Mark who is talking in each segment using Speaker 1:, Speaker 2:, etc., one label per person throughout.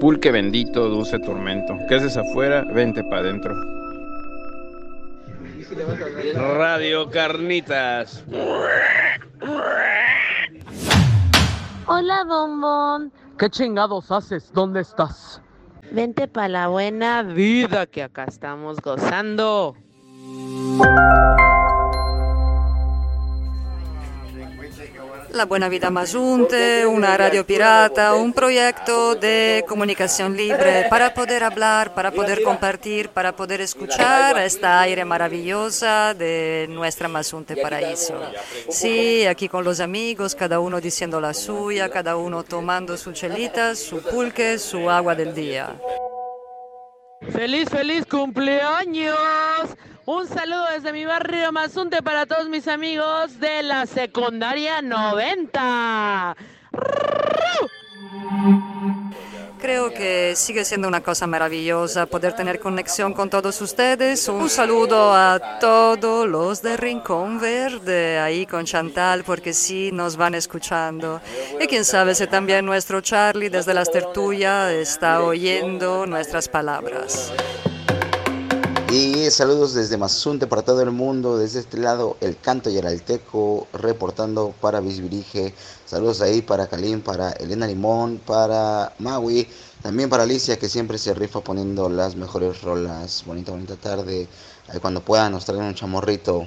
Speaker 1: Pulque bendito, dulce tormento. ¿Qué haces afuera? Vente pa' adentro. Radio Carnitas.
Speaker 2: Hola, bombón.
Speaker 3: ¿Qué chingados haces? ¿Dónde estás?
Speaker 2: Vente pa' la buena vida que acá estamos gozando.
Speaker 4: La Buena Vida Mazunte, una radio pirata, un proyecto de comunicación libre para poder hablar, para poder compartir, para poder escuchar esta aire maravillosa de nuestra Mazunte Paraíso. Sí, aquí con los amigos, cada uno diciendo la suya, cada uno tomando su chelita, su pulque, su agua del día.
Speaker 2: ¡Feliz, feliz cumpleaños! Un saludo desde mi barrio Mazunte para todos mis amigos de la secundaria 90.
Speaker 4: Creo que sigue siendo una cosa maravillosa poder tener conexión con todos ustedes. Un saludo a todos los de Rincón Verde, ahí con Chantal, porque sí nos van escuchando. Y quién sabe si también nuestro Charlie desde las tertulias está oyendo nuestras palabras.
Speaker 5: Y saludos desde Mazunte para todo el mundo, desde este lado el Canto Yaralteco reportando para Bisbirige. Saludos ahí para Kalim, para Elena Limón, para Maui, también para Alicia que siempre se rifa poniendo las mejores rolas. Bonita tarde, ahí cuando puedan nos traen un chamorrito.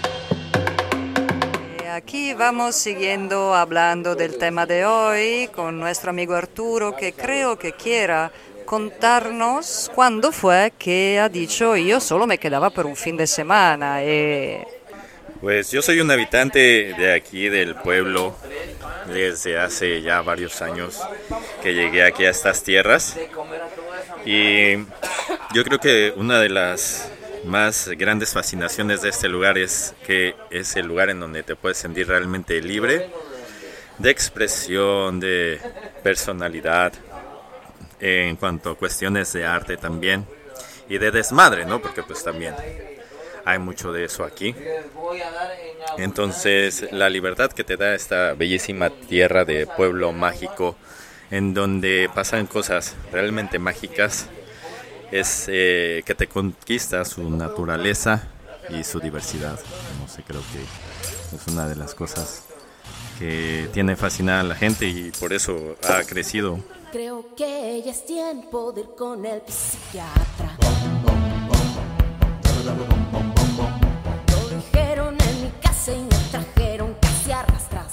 Speaker 4: Aquí vamos siguiendo hablando del tema de hoy con nuestro amigo Arturo que creo que quiera contarnos cuándo fue que ha dicho yo solo me quedaba por un fin de semana.
Speaker 6: Pues yo soy un habitante de aquí del pueblo desde hace ya varios años que llegué aquí a estas tierras y yo creo que una de las más grandes fascinaciones de este lugar es que es el lugar en donde te puedes sentir realmente libre de expresión, de personalidad, en cuanto a cuestiones de arte también y de desmadre, ¿no? Porque pues también hay mucho de eso aquí. Entonces la libertad que te da esta bellísima tierra de pueblo mágico en donde pasan cosas realmente mágicas es que te conquista su naturaleza y su diversidad. No sé, creo que es una de las cosas que tiene fascinada a la gente y por eso ha crecido.
Speaker 7: Creo que ya es tiempo de ir con el psiquiatra. Lo dijeron en mi casa y me trajeron casi arrastras.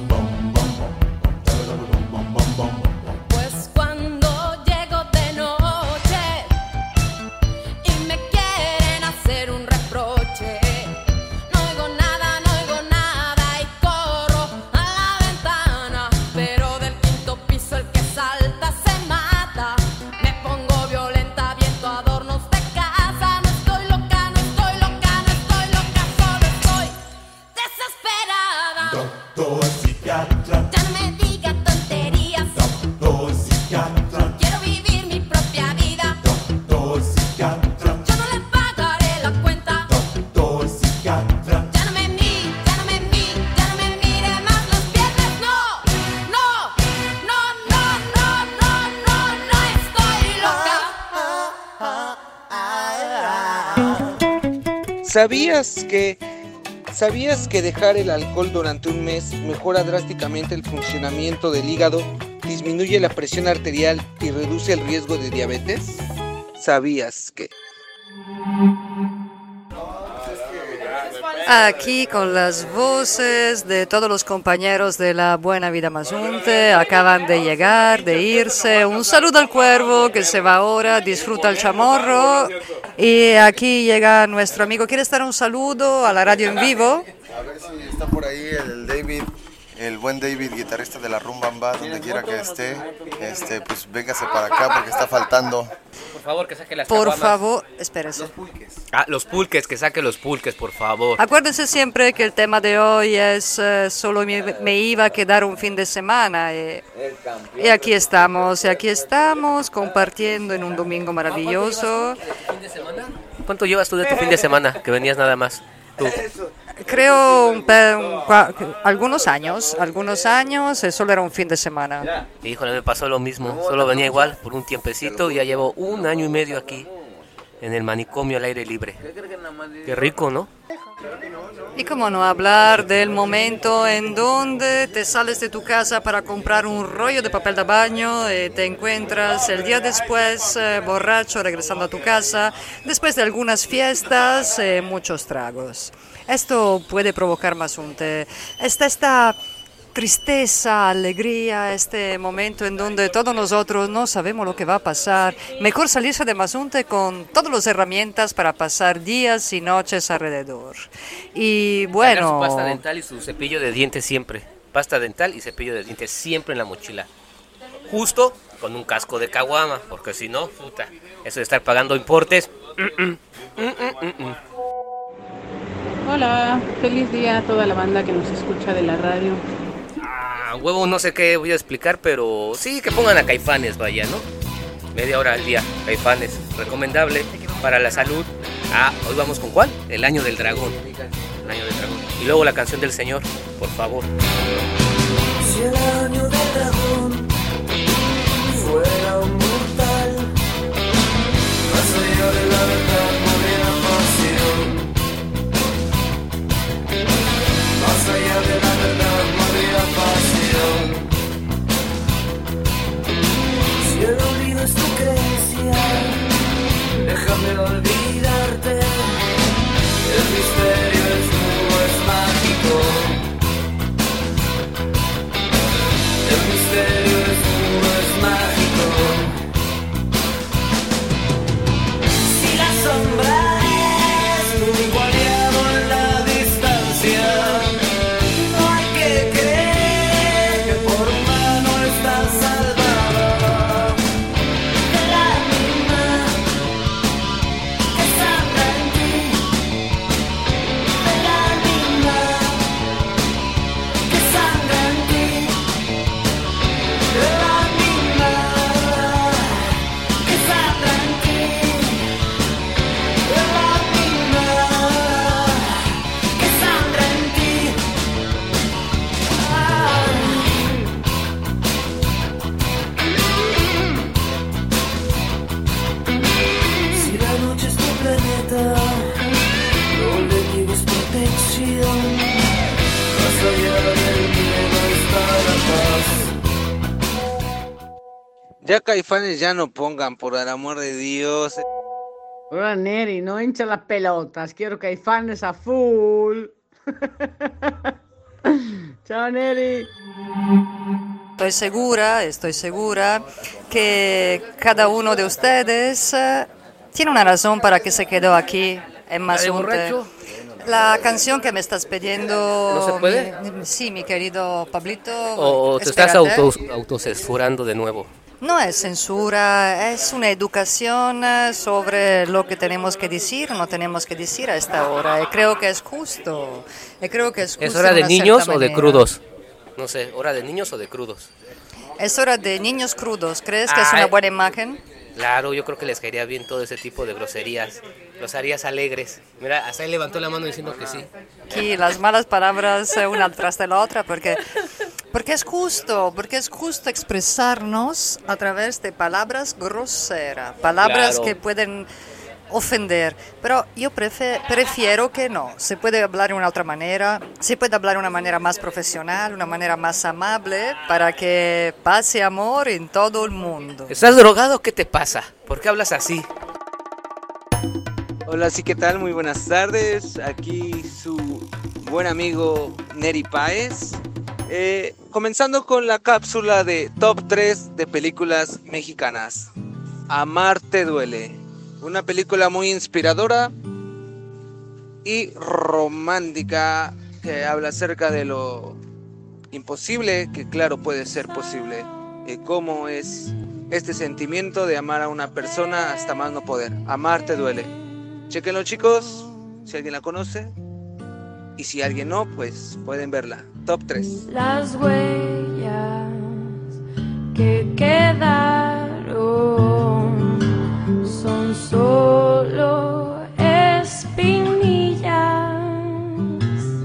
Speaker 7: Pues cuando llego de noche y me quieren hacer un reproche, no oigo nada y corro a la ventana, pero del quinto piso el que salta se mata. Me pongo violenta, viento adornos de casa. No estoy loca, solo estoy desesperada.
Speaker 8: Doctor psiquiatra,
Speaker 7: Ya no me diga tonterías,
Speaker 8: doctor psiquiatra,
Speaker 7: quiero vivir mi propia vida.
Speaker 8: doctor psiquiatra,
Speaker 7: Yo no le pagaré la cuenta.
Speaker 8: doctor psiquiatra.
Speaker 7: Ya no me mire más los viernes. No estoy loca.
Speaker 9: ¿Sabías que dejar el alcohol durante un mes mejora drásticamente el funcionamiento del hígado, disminuye la presión arterial y reduce el riesgo de diabetes? ¿Sabías que?
Speaker 4: Aquí con las voces de todos los compañeros de la Buena Vida Mazunte, acaban de llegar, de irse. Un saludo al cuervo que se va ahora, disfruta el chamorro. Y aquí llega nuestro amigo. ¿Quiere dar un saludo a la radio en vivo?
Speaker 10: A ver si está por ahí el David, el buen David, guitarrista de la Rumbamba, donde quiera que esté. Pues véngase para acá porque está faltando.
Speaker 11: Por favor, que saque las
Speaker 4: Por
Speaker 11: caguamas.
Speaker 4: favor, espérese.
Speaker 10: Los pulques.
Speaker 11: Los pulques, que saque los pulques, por favor.
Speaker 4: Acuérdense siempre que el tema de hoy es solo me iba a quedar un fin de semana. Y aquí estamos compartiendo en un domingo maravilloso.
Speaker 11: ¿Cuánto llevas tú de tu fin de semana? Que venías nada más. Tú.
Speaker 4: Creo algunos años, solo era un fin de semana.
Speaker 11: Híjole, me pasó lo mismo. Solo venía igual por un tiempecito y ya llevo 1 año y medio aquí, en el manicomio al aire libre. Qué rico, ¿no?
Speaker 4: Y cómo no hablar del momento en donde te sales de tu casa para comprar un rollo de papel de baño y te encuentras el día después borracho regresando a tu casa, después de algunas fiestas, muchos tragos. Esto puede provocar Mazunte. Esta tristeza, alegría, este momento en donde todos nosotros no sabemos lo que va a pasar. Mejor salirse de Mazunte con todas las herramientas para pasar días y noches alrededor. Y bueno...
Speaker 11: Su pasta dental y su cepillo de dientes siempre. Pasta dental y cepillo de dientes siempre en la mochila. Justo con un casco de caguama, porque si no, puta, eso de estar pagando importes...
Speaker 12: Hola, feliz día a toda la banda que nos escucha de la radio.
Speaker 11: Huevo, no sé qué voy a explicar, pero sí que pongan a Caifanes, vaya, ¿no? Media hora al día, Caifanes, recomendable para la salud. Hoy vamos con ¿cuál? El Año del Dragón. El Año del Dragón. Y luego la canción del Señor, por favor.
Speaker 13: Si el año del dragón fuera un mortal, más allá de la verdad no habría pasión. Más allá de la verdad no habría pasión. Si el olvido es tu creencia, déjame olvidarte. El misterio es nuevo, es mágico. El misterio es nuevo, es mágico. Si la sombra es tu aliado en la distancia, no hay que creer que por mano estás salvada del ánima que sangra en ti, del ánima que sangra en ti, del ánima que sangra en ti, del ánima que sangra en ti. Si la noche es tu planeta, no le niegues protección. Más allá del miedo está la paz.
Speaker 9: Ya Caifanes ya no pongan, por el amor de Dios.
Speaker 2: Hola Neri, no hincha las pelotas, quiero Caifanes a full. Chao Neri.
Speaker 4: Estoy segura que cada uno de ustedes tiene una razón para que se quedó aquí en Mazunte. La canción que me estás pidiendo...
Speaker 11: ¿No se puede?
Speaker 4: Sí, mi querido Pablito.
Speaker 11: ¿O te estás
Speaker 4: espérate.
Speaker 11: autocensurando de nuevo?
Speaker 4: No es censura, es una educación sobre lo que tenemos que decir o no tenemos que decir a esta hora. Y creo que es justo.
Speaker 11: ¿Es hora de niños o de crudos? No sé, ¿hora de niños o de crudos?
Speaker 4: Es hora de niños crudos. ¿Crees que es una buena imagen?
Speaker 11: Claro, yo creo que les caería bien todo ese tipo de groserías. Los harías alegres. Mira, hasta él levantó la mano diciendo que sí.
Speaker 4: Aquí las malas palabras una tras de la otra, porque es justo expresarnos a través de palabras groseras, palabras
Speaker 11: Claro.
Speaker 4: que pueden ofender, pero yo prefiero que no. Se puede hablar de una otra manera, se puede hablar de una manera más profesional, una manera más amable, para que pase amor en todo el mundo.
Speaker 11: ¿Estás drogado? ¿Qué te pasa? ¿Por qué hablas así?
Speaker 9: Hola, sí, ¿qué tal? Muy buenas tardes. Aquí su buen amigo Neri Páez. Comenzando con la cápsula de Top 3 de películas mexicanas. Amar te duele. Una película muy inspiradora y romántica que habla acerca de lo imposible, que claro puede ser posible. Cómo es este sentimiento de amar a una persona hasta más no poder. Amar te duele. Chequenlo, chicos, si alguien la conoce. Y si alguien no, pues pueden verla. Top 3.
Speaker 7: Las huellas que quedaron son solo espinillas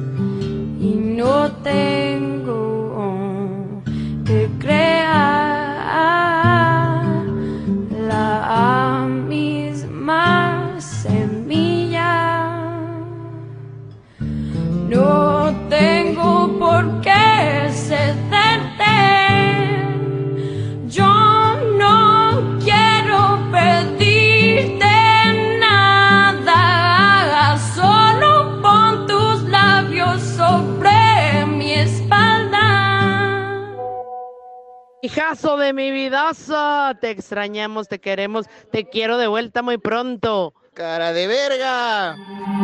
Speaker 2: Hijazo de mi vidaza, te extrañamos, te queremos, te quiero de vuelta muy pronto.
Speaker 14: ¡Cara de verga!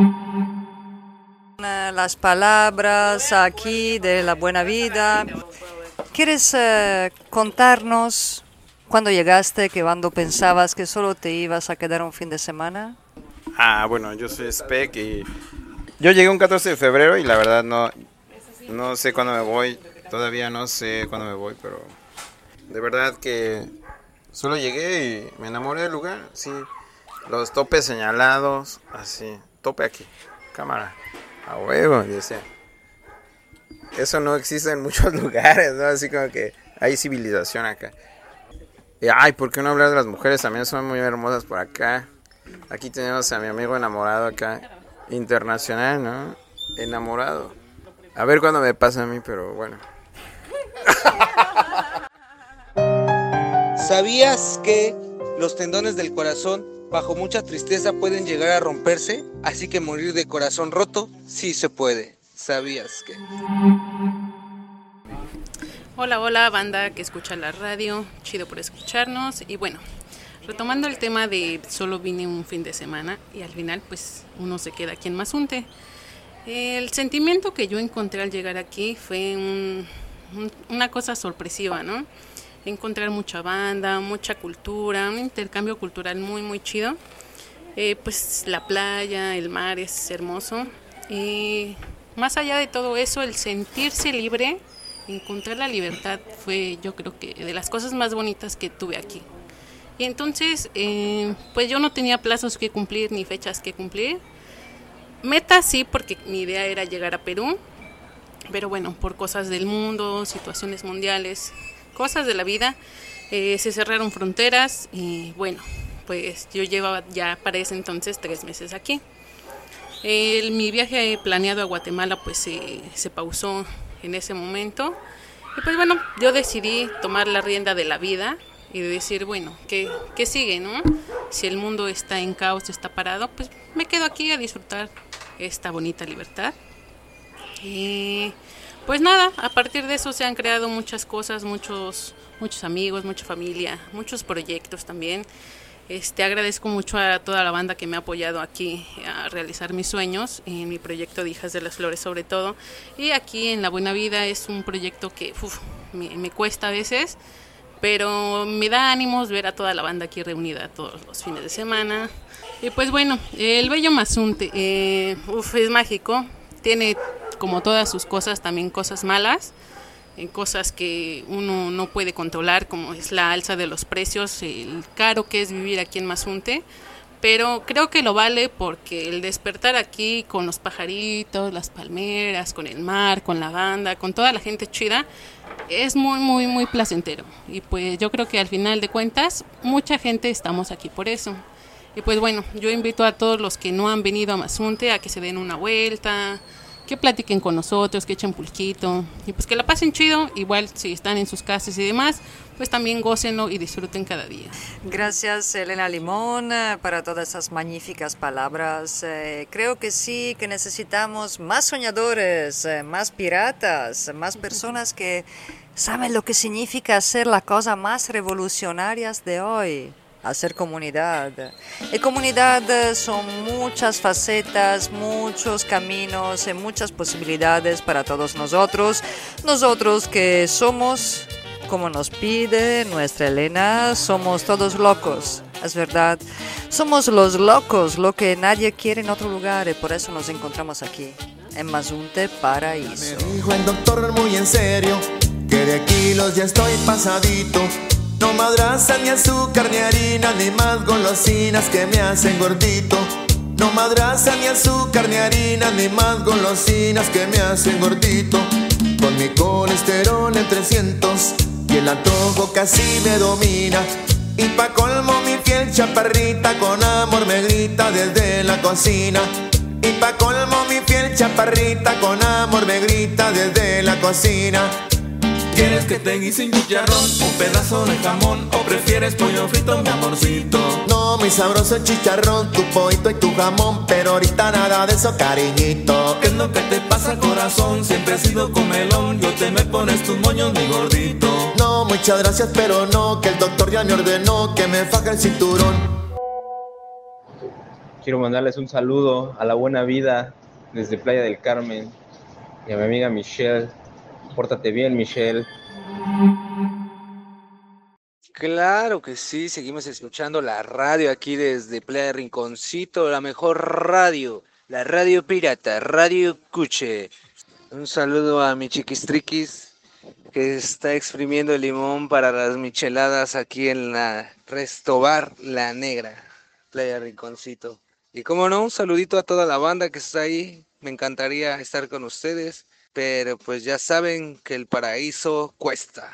Speaker 4: Las palabras aquí de la buena vida. ¿Quieres contarnos cuándo llegaste, que cuando pensabas que solo te ibas a quedar un fin de semana?
Speaker 1: Bueno, yo soy Spec y yo llegué un 14 de febrero y la verdad no sé cuándo me voy, todavía no sé cuándo me voy, pero de verdad que solo llegué y me enamoré del lugar, sí, los topes señalados, así, tope aquí, cámara, a huevo, dice. Eso no existe en muchos lugares, ¿no? Así como que hay civilización acá. Y ¿por qué no hablar de las mujeres? También son muy hermosas por acá. Aquí tenemos a mi amigo enamorado acá, internacional, ¿no? Enamorado. A ver cuándo me pasa a mí, pero bueno.
Speaker 9: ¿Sabías que los tendones del corazón bajo mucha tristeza pueden llegar a romperse? Así que morir de corazón roto sí se puede. ¿Sabías que?
Speaker 12: Hola, hola, banda que escucha la radio, chido por escucharnos. Y bueno, retomando el tema de solo vine un fin de semana y al final pues uno se queda aquí en Mazunte. El sentimiento que yo encontré al llegar aquí fue una cosa sorpresiva, ¿no? Encontrar mucha banda, mucha cultura, un intercambio cultural muy, muy chido. Pues la playa, el mar es hermoso. Y más allá de todo eso, el sentirse libre, encontrar la libertad fue, yo creo que de las cosas más bonitas que tuve aquí. Y entonces, pues yo no tenía plazos que cumplir ni fechas que cumplir. Metas sí, porque mi idea era llegar a Perú, pero bueno, por cosas del mundo, situaciones mundiales, cosas de la vida, se cerraron fronteras y bueno, pues yo llevaba ya para ese entonces 3 meses aquí. Mi viaje planeado a Guatemala pues se pausó en ese momento y pues bueno, yo decidí tomar la rienda de la vida y de decir, bueno, ¿qué sigue, no? Si el mundo está en caos, está parado, pues me quedo aquí a disfrutar esta bonita libertad. Y pues nada, a partir de eso se han creado muchas cosas, muchos amigos, mucha familia, muchos proyectos también. Agradezco mucho a toda la banda que me ha apoyado aquí a realizar mis sueños, en mi proyecto de Hijas de las Flores sobre todo. Y aquí en La Buena Vida es un proyecto que me cuesta a veces, pero me da ánimos ver a toda la banda aquí reunida todos los fines de semana. Y pues bueno, el bello Mazunte es mágico, tiene como todas sus cosas, también cosas malas, cosas que uno no puede controlar, como es la alza de los precios, el caro que es vivir aquí en Mazunte, pero creo que lo vale porque el despertar aquí con los pajaritos, las palmeras, con el mar, con la banda, con toda la gente chida, es muy, muy, muy placentero. Y pues yo creo que al final de cuentas, mucha gente estamos aquí por eso. Y pues bueno, yo invito a todos los que no han venido a Mazunte a que se den una vuelta, que platiquen con nosotros, que echen pulquito y pues que la pasen chido. Igual si están en sus casas y demás, pues también gócenlo y disfruten cada día.
Speaker 4: Gracias, Elena Limón, para todas esas magníficas palabras. Creo que sí, que necesitamos más soñadores, más piratas, más personas que saben lo que significa hacer la cosa más revolucionarias de hoy. Hacer comunidad. Y comunidad son muchas facetas, muchos caminos y muchas posibilidades para todos nosotros. Nosotros que somos, como nos pide nuestra Elena, somos todos locos. Es verdad, somos los locos, lo que nadie quiere en otro lugar y por eso nos encontramos aquí, en Mazunte Paraíso.
Speaker 13: Me dijo el doctor muy en serio que de kilos ya estoy pasadito. No madraza, ni azúcar, ni harina, ni más golosinas que me hacen gordito. No madraza, ni azúcar, ni harina, ni más golosinas que me hacen gordito. Con mi colesterol en 300 y el antojo casi me domina. Y pa' colmo mi piel chaparrita con amor me grita desde la cocina. Y pa' colmo mi piel chaparrita con amor me grita desde la cocina. ¿Quieres
Speaker 15: que te guise un chicharrón, un pedazo de jamón, o prefieres pollo frito, mi amorcito.
Speaker 13: No, mi sabroso chicharrón, tu pollito y tu jamón, pero ahorita nada de eso, cariñito.
Speaker 15: ¿Qué es lo que te pasa, corazón? Siempre has sido comelón, yo te me pones tus moños, mi gordito.
Speaker 13: No, muchas gracias, pero no, que el doctor ya me ordenó que me faje el cinturón.
Speaker 16: Quiero mandarles un saludo a la buena vida desde Playa del Carmen y a mi amiga Michelle. Pórtate bien, Michelle.
Speaker 9: Claro que sí, seguimos escuchando la radio aquí desde Playa de Rinconcito, la mejor radio, la radio pirata, Radio Cuche. Un saludo a mi chiquistriquis que está exprimiendo el limón para las micheladas aquí en la Restobar La Negra, Playa de Rinconcito. Y como no, un saludito a toda la banda que está ahí, me encantaría estar con ustedes, pero pues ya saben que el paraíso cuesta.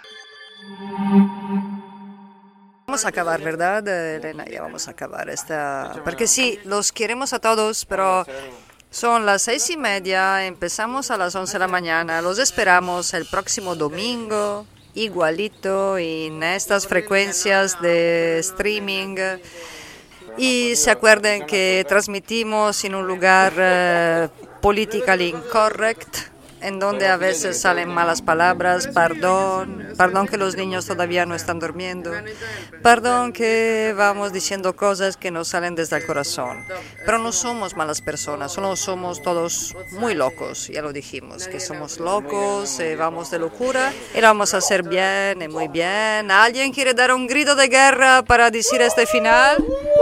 Speaker 4: Vamos a acabar, ¿verdad, Elena? Ya vamos a acabar esta... Porque sí, los queremos a todos, pero son las 6:30, empezamos a las 11 de la mañana. Los esperamos el próximo domingo, igualito, en estas frecuencias de streaming. Y se acuerden que transmitimos en un lugar politically incorrect, en donde a veces salen malas palabras, perdón que los niños todavía no están durmiendo, perdón que vamos diciendo cosas que nos salen desde el corazón, pero no somos malas personas, solo somos todos muy locos, ya lo dijimos, que somos locos, vamos de locura y lo vamos a hacer bien y muy bien. ¿Alguien quiere dar un grito de guerra para decir este final?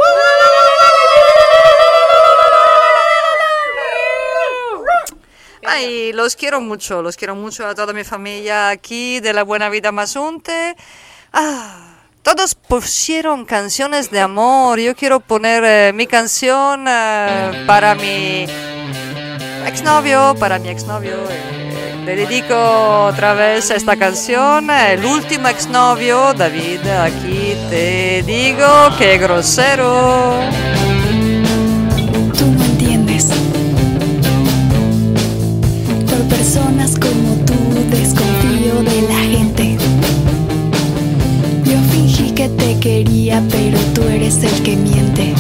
Speaker 4: Ay, los quiero mucho a toda mi familia aquí de La Buena Vida Mazunte. Todos pusieron canciones de amor, yo quiero poner mi canción para mi exnovio, le dedico otra vez esta canción, el último exnovio, David, aquí te digo, qué grosero.
Speaker 17: Tú no entiendes. Por personas como tú desconfío de la gente. Yo fingí que te quería, pero tú eres el que miente.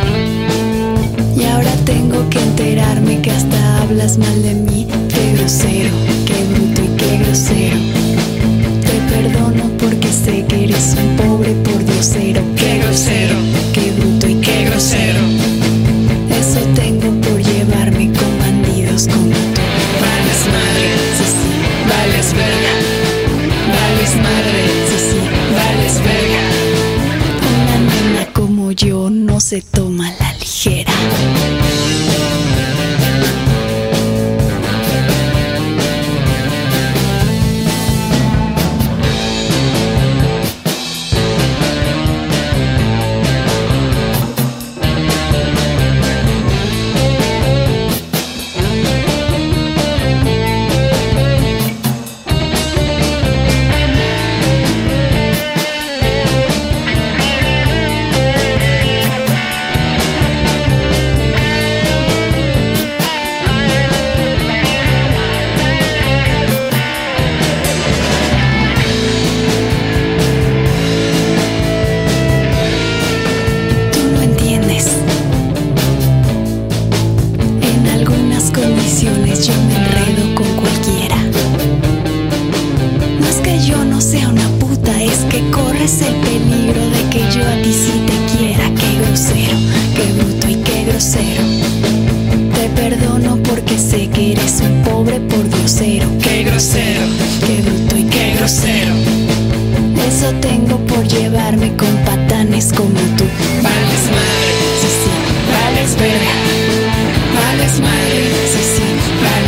Speaker 17: Y ahora tengo que enterarme que hasta hablas mal de mí. Qué grosero, qué bruto y qué grosero. Te perdono porque sé que eres un pobre pordiosero. Qué grosero, qué bruto y qué grosero. Eso tengo por llevarme con bandidos como tú. Vales madre, sí, sí, vales verga. Vales madre, sí, sí, vales verga. Una nena como yo no se toma la ligera.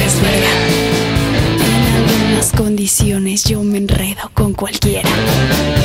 Speaker 17: Yo me enredo con cualquiera.